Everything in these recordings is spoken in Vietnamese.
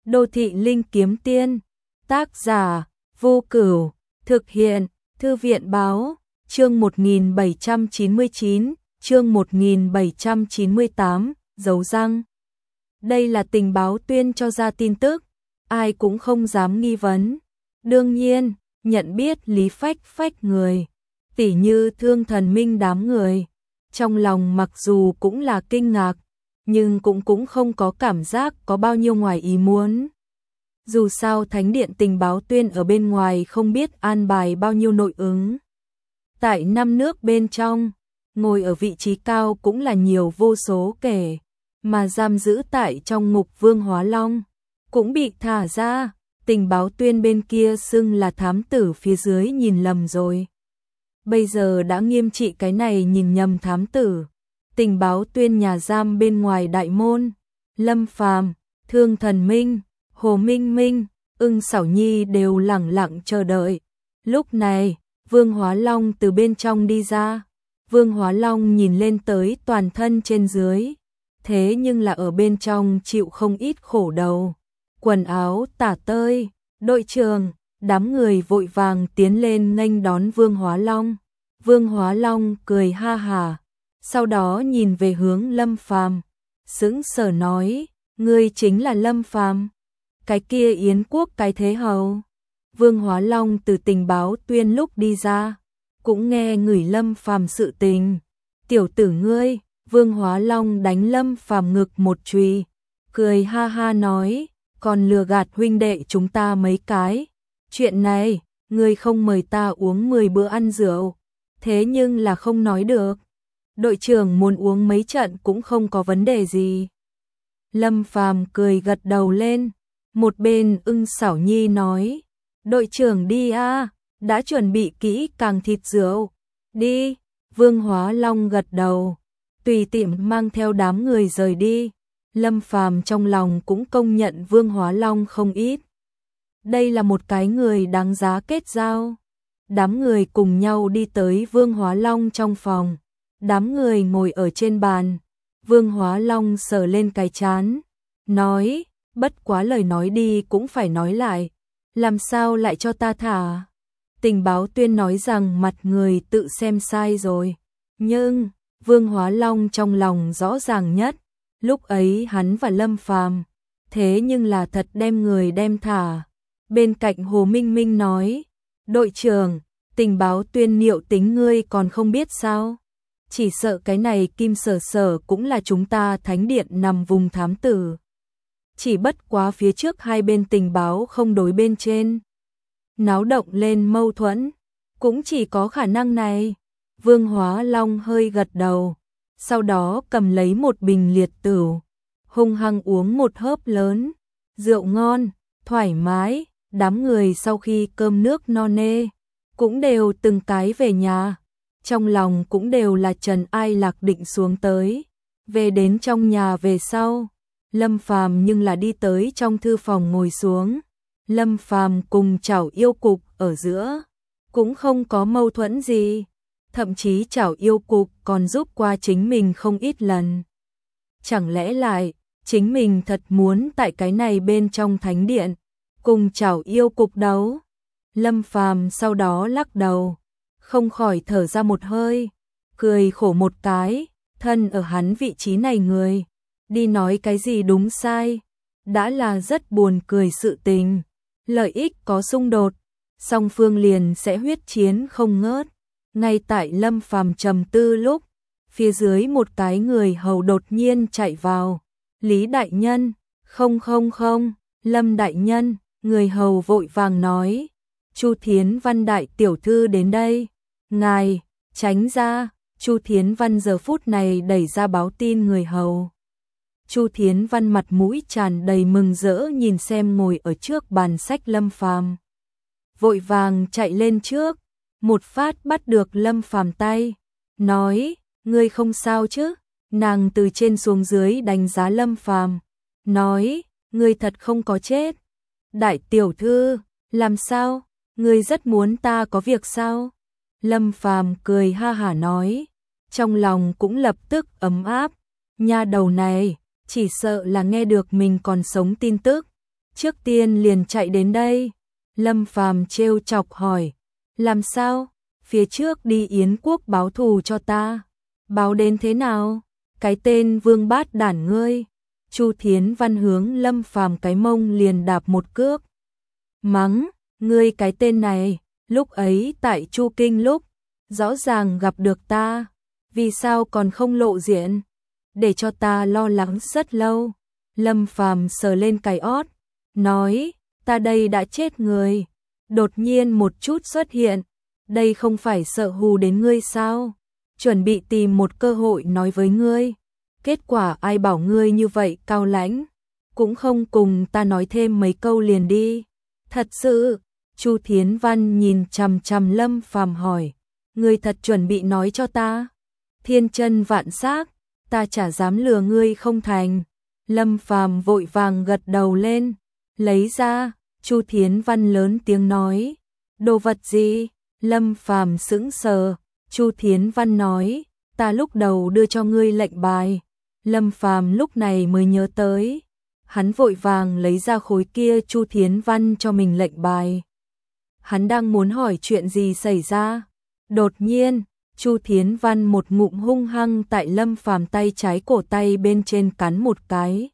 Đô thị linh kiếm tiên, tác giả Vô Cửu, thực hiện Thư viện báo, chương 1799, chương 1798, dấu răng. Đây là tình báo tuyên cho ra tin tức, ai cũng không dám nghi vấn. Đương nhiên, nhận biết Lý Phách Phách người, tỉ như Thương Thần Minh đám người, trong lòng mặc dù cũng là kinh ngạc, nhưng cũng không có cảm giác có bao nhiêu ngoài ý muốn. Dù sao Thánh điện tình báo tuyên ở bên ngoài không biết an bài bao nhiêu nội ứng. Tại năm nước bên trong, ngồi ở vị trí cao cũng là nhiều vô số kể, mà giam giữ tại trong ngục Vương Hóa Long, cũng bị thả ra, tình báo tuyên bên kia xưng là thám tử phía dưới nhìn lầm rồi. Bây giờ đã nghiêm trị cái này nhìn nhầm thám tử. Tình báo tuyên nhà giam bên ngoài đại môn, Lâm Phàm, Thương Thần Minh, Hồ Minh Minh, Ưng Xảo Nhi đều lẳng lặng chờ đợi. Lúc này, Vương Hóa Long từ bên trong đi ra. Vương Hóa Long nhìn lên tới toàn thân trên dưới, thế nhưng là ở bên trong chịu không ít khổ đầu. Quần áo tả tơi, đội trưởng, đám người vội vàng tiến lên nghênh đón Vương Hóa Long. Vương Hóa Long cười ha hả, sau đó nhìn về hướng Lâm Phàm, sững sờ nói, ngươi chính là Lâm Phàm, cái kia Yến quốc cái thế hầu. Vương Hóa Long từ tình báo tuyên lúc đi ra, cũng nghe người Lâm Phàm sự tình. Tiểu tử ngươi, Vương Hóa Long đánh Lâm Phàm ngực một chùy, cười ha ha nói, còn lừa gạt huynh đệ chúng ta mấy cái. Chuyện này, ngươi không mời ta uống 10 bữa ăn rượu, thế nhưng là không nói được. Đội trưởng muốn uống mấy trận cũng không có vấn đề gì. Lâm Phàm cười gật đầu lên. Một bên Ưng Xảo Nhi nói, đội trưởng đi a, đã chuẩn bị kỹ càng thịt rượu. Đi, Vương Hóa Long gật đầu, tùy tiện mang theo đám người rời đi. Lâm Phàm trong lòng cũng công nhận Vương Hóa Long không ít. Đây là một cái người đáng giá kết giao. Đám người cùng nhau đi tới Vương Hóa Long trong phòng. Đám người ngồi ở trên bàn, Vương Hóa Long sờ lên cái trán, nói, bất quá lời nói đi cũng phải nói lại, làm sao lại cho ta thả? Tình báo tuyên nói rằng mặt người tự xem sai rồi, nhưng Vương Hóa Long trong lòng rõ ràng nhất, lúc ấy hắn và Lâm Phàm, thế nhưng là thật đem người đem thả. Bên cạnh Hồ Minh Minh nói, đội trưởng, tình báo tuyên niệu tính ngươi còn không biết sao? Chỉ sợ cái này Kim Sở Sở cũng là chúng ta Thánh điện nằm vùng thám tử. Chỉ bất quá phía trước hai bên tình báo không đối bên trên, náo động lên mâu thuẫn, cũng chỉ có khả năng này. Vương Hóa Long hơi gật đầu, sau đó cầm lấy một bình liệt tửu, hung hăng uống một hớp lớn, rượu ngon, thoải mái. Đám người sau khi cơm nước no nê, cũng đều từng cái về nhà. Trong lòng cũng đều là trần ai lạc định xuống tới. Về đến trong nhà về sau, Lâm Phàm nhưng là đi tới trong thư phòng ngồi xuống. Lâm Phàm cùng Chảo Yêu Cục ở giữa, cũng không có mâu thuẫn gì. Thậm chí Chảo Yêu Cục còn giúp qua chính mình không ít lần. Chẳng lẽ lại, chính mình thật muốn tại cái này bên trong thánh điện, cùng Chảo Yêu Cục đấu? Lâm Phàm sau đó lắc đầu, không khỏi thở ra một hơi, cười khổ một cái, thân ở hắn vị trí này người, đi nói cái gì đúng sai, đã là rất buồn cười sự tình, lợi ích có xung đột, song phương liền sẽ huyết chiến không ngớt. Ngay tại Lâm Phàm trầm tư lúc, phía dưới một cái người hầu đột nhiên chạy vào, Lý đại nhân, không, Lâm đại nhân, người hầu vội vàng nói, Chu Thiến Văn đại tiểu thư đến đây. Ngài, tránh ra. Chu Thiến Văn giờ phút này đẩy ra báo tin người hầu. Chu Thiến Văn mặt mũi tràn đầy mừng rỡ nhìn xem ngồi ở trước bàn sách Lâm Phàm. Vội vàng chạy lên trước, một phát bắt được Lâm Phàm tay, nói, ngươi không sao chứ? Nàng từ trên xuống dưới đánh giá Lâm Phàm, nói, ngươi thật không có chết. Đại tiểu thư, làm sao? Ngươi rất muốn ta có việc sao? Lâm Phàm cười ha hả nói, trong lòng cũng lập tức ấm áp, nha đầu này, chỉ sợ là nghe được mình còn sống tin tức, trước tiên liền chạy đến đây. Lâm Phàm trêu chọc hỏi, làm sao? Phía trước đi Yến quốc báo thù cho ta. Báo đến thế nào? Cái tên vương bát đản ngươi. Chu Thiến Văn hướng Lâm Phàm cái mông liền đạp một cước. Mắng, ngươi cái tên này, lúc ấy tại Chu Kinh lúc, rõ ràng gặp được ta, vì sao còn không lộ diện? Để cho ta lo lắng rất lâu. Lâm Phàm sờ lên cái ót, nói, ta đây đã chết người. Đột nhiên một chút xuất hiện, đây không phải sợ hù đến ngươi sao? Chuẩn bị tìm một cơ hội nói với ngươi. Kết quả ai bảo ngươi như vậy cao lãnh, cũng không cùng ta nói thêm mấy câu liền đi. Thật sự, Chu Thiến Văn nhìn chằm chằm Lâm Phàm hỏi, ngươi thật chuẩn bị nói cho ta? Thiên chân vạn xác, ta chả dám lừa ngươi không thành. Lâm Phàm vội vàng gật đầu lên, lấy ra. Chu Thiến Văn lớn tiếng nói, đồ vật gì? Lâm Phàm sững sờ. Chu Thiến Văn nói, ta lúc đầu đưa cho ngươi lệnh bài. Lâm Phàm lúc này mới nhớ tới, hắn vội vàng lấy ra khối kia Chu Thiến Văn cho mình lệnh bài. Hắn đang muốn hỏi chuyện gì xảy ra, đột nhiên, Chu Thiến Văn một ngụm hung hăng tại Lâm Phàm tay trái cổ tay bên trên cắn một cái.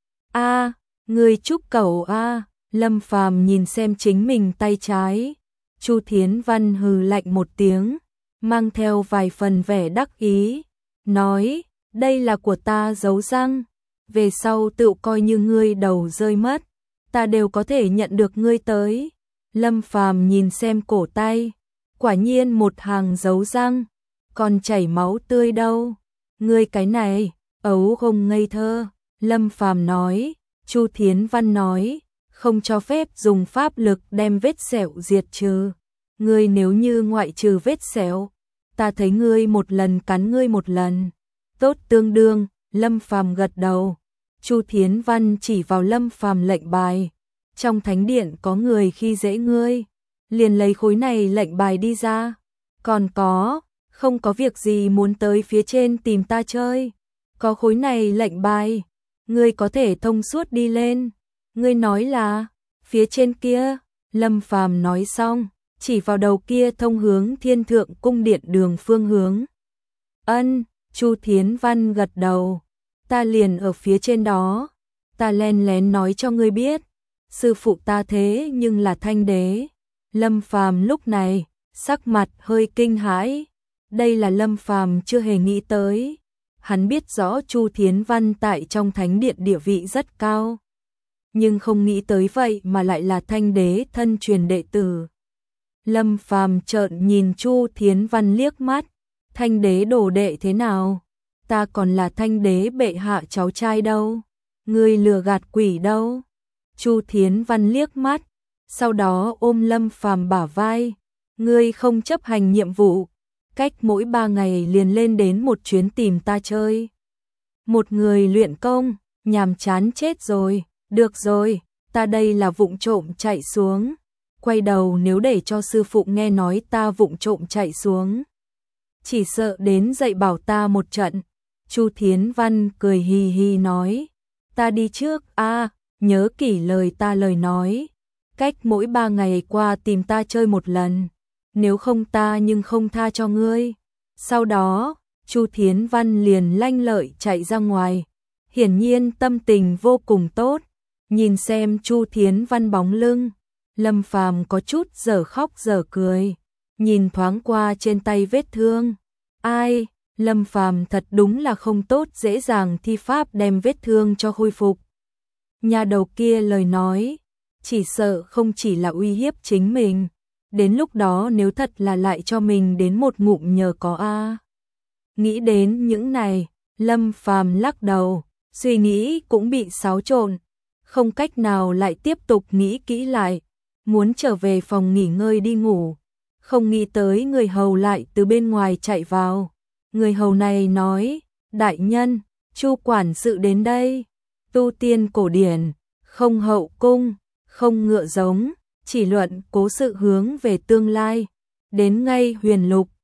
A, ngươi trúc cẩu a. Lâm Phàm nhìn xem chính mình tay trái. Chu Thiến Văn hừ lạnh một tiếng, mang theo vài phần vẻ đắc ý, nói, đây là của ta giấu răng, về sau tự coi như ngươi đầu rơi mất, ta đều có thể nhận được ngươi tới. Lâm Phàm nhìn xem cổ tay, quả nhiên một hàng dấu răng, còn chảy máu tươi đâu. Ngươi cái này, ấu không ngây thơ. Lâm Phàm nói. Chu Thiến Văn nói, không cho phép dùng pháp lực đem vết sẹo diệt trừ. Ngươi nếu như ngoại trừ vết sẹo, ta thấy ngươi một lần cắn ngươi một lần. Tốt tương đương. Lâm Phàm gật đầu. Chu Thiến Văn chỉ vào Lâm Phàm lệnh bài, trong thánh điện có người khi dễ ngươi, liền lấy khối này lệnh bài đi ra. Còn có, không có việc gì muốn tới phía trên tìm ta chơi, có khối này lệnh bài, ngươi có thể thông suốt đi lên. Ngươi nói là phía trên kia. Lâm Phàm nói xong, chỉ vào đầu kia thông hướng Thiên Thượng cung điện đường phương hướng. Ân. Chu Thiến Văn gật đầu, ta liền ở phía trên đó. Ta len lén nói cho ngươi biết, sư phụ ta thế nhưng là Thanh Đế. Lâm Phàm lúc này sắc mặt hơi kinh hãi, đây là Lâm Phàm chưa hề nghĩ tới. Hắn biết rõ Chu Thiến Văn tại trong thánh điện địa vị rất cao, nhưng không nghĩ tới vậy mà lại là Thanh Đế thân truyền đệ tử. Lâm Phàm trợn nhìn Chu Thiến Văn liếc mắt, Thanh Đế đồ đệ thế nào? Ta còn là Thanh Đế bệ hạ cháu trai đâu, ngươi lừa gạt quỷ đâu. Chu Thiến Văn liếc mắt, sau đó ôm Lâm Phàm bả vai, ngươi không chấp hành nhiệm vụ, cách mỗi 3 ngày liền lên đến một chuyến tìm ta chơi. Một người luyện công, nhàm chán chết rồi. Được rồi, ta đây là vụng trộm chạy xuống. Quay đầu nếu để cho sư phụ nghe nói ta vụng trộm chạy xuống, chỉ sợ đến dạy bảo ta một trận. Chu Thiến Văn cười hì hì nói, ta đi trước a, nhớ kỹ lời ta lời nói, cách mỗi 3 ngày qua tìm ta chơi một lần, nếu không ta nhưng không tha cho ngươi. Sau đó, Chu Thiến Văn liền lanh lợi chạy ra ngoài, hiển nhiên tâm tình vô cùng tốt. Nhìn xem Chu Thiến Văn bóng lưng, Lâm Phàm có chút dở khóc dở cười, nhìn thoáng qua trên tay vết thương. Ai, Lâm Phàm thật đúng là không tốt dễ dàng thi pháp đem vết thương cho khôi phục. Nhà đầu kia lời nói, chỉ sợ không chỉ là uy hiếp chính mình, đến lúc đó nếu thật là lại cho mình đến một ngụm nhờ có a. Nghĩ đến những này, Lâm Phàm lắc đầu, suy nghĩ cũng bị xáo trộn, không cách nào lại tiếp tục nghĩ kỹ lại, muốn trở về phòng nghỉ ngơi đi ngủ, không nghĩ tới người hầu lại từ bên ngoài chạy vào. Người hầu này nói, đại nhân, Chu quản sự đến đây. Tu tiên cổ điển, không hậu cung, không ngựa giống, chỉ luận cố sự hướng về tương lai, đến ngay huyền lục.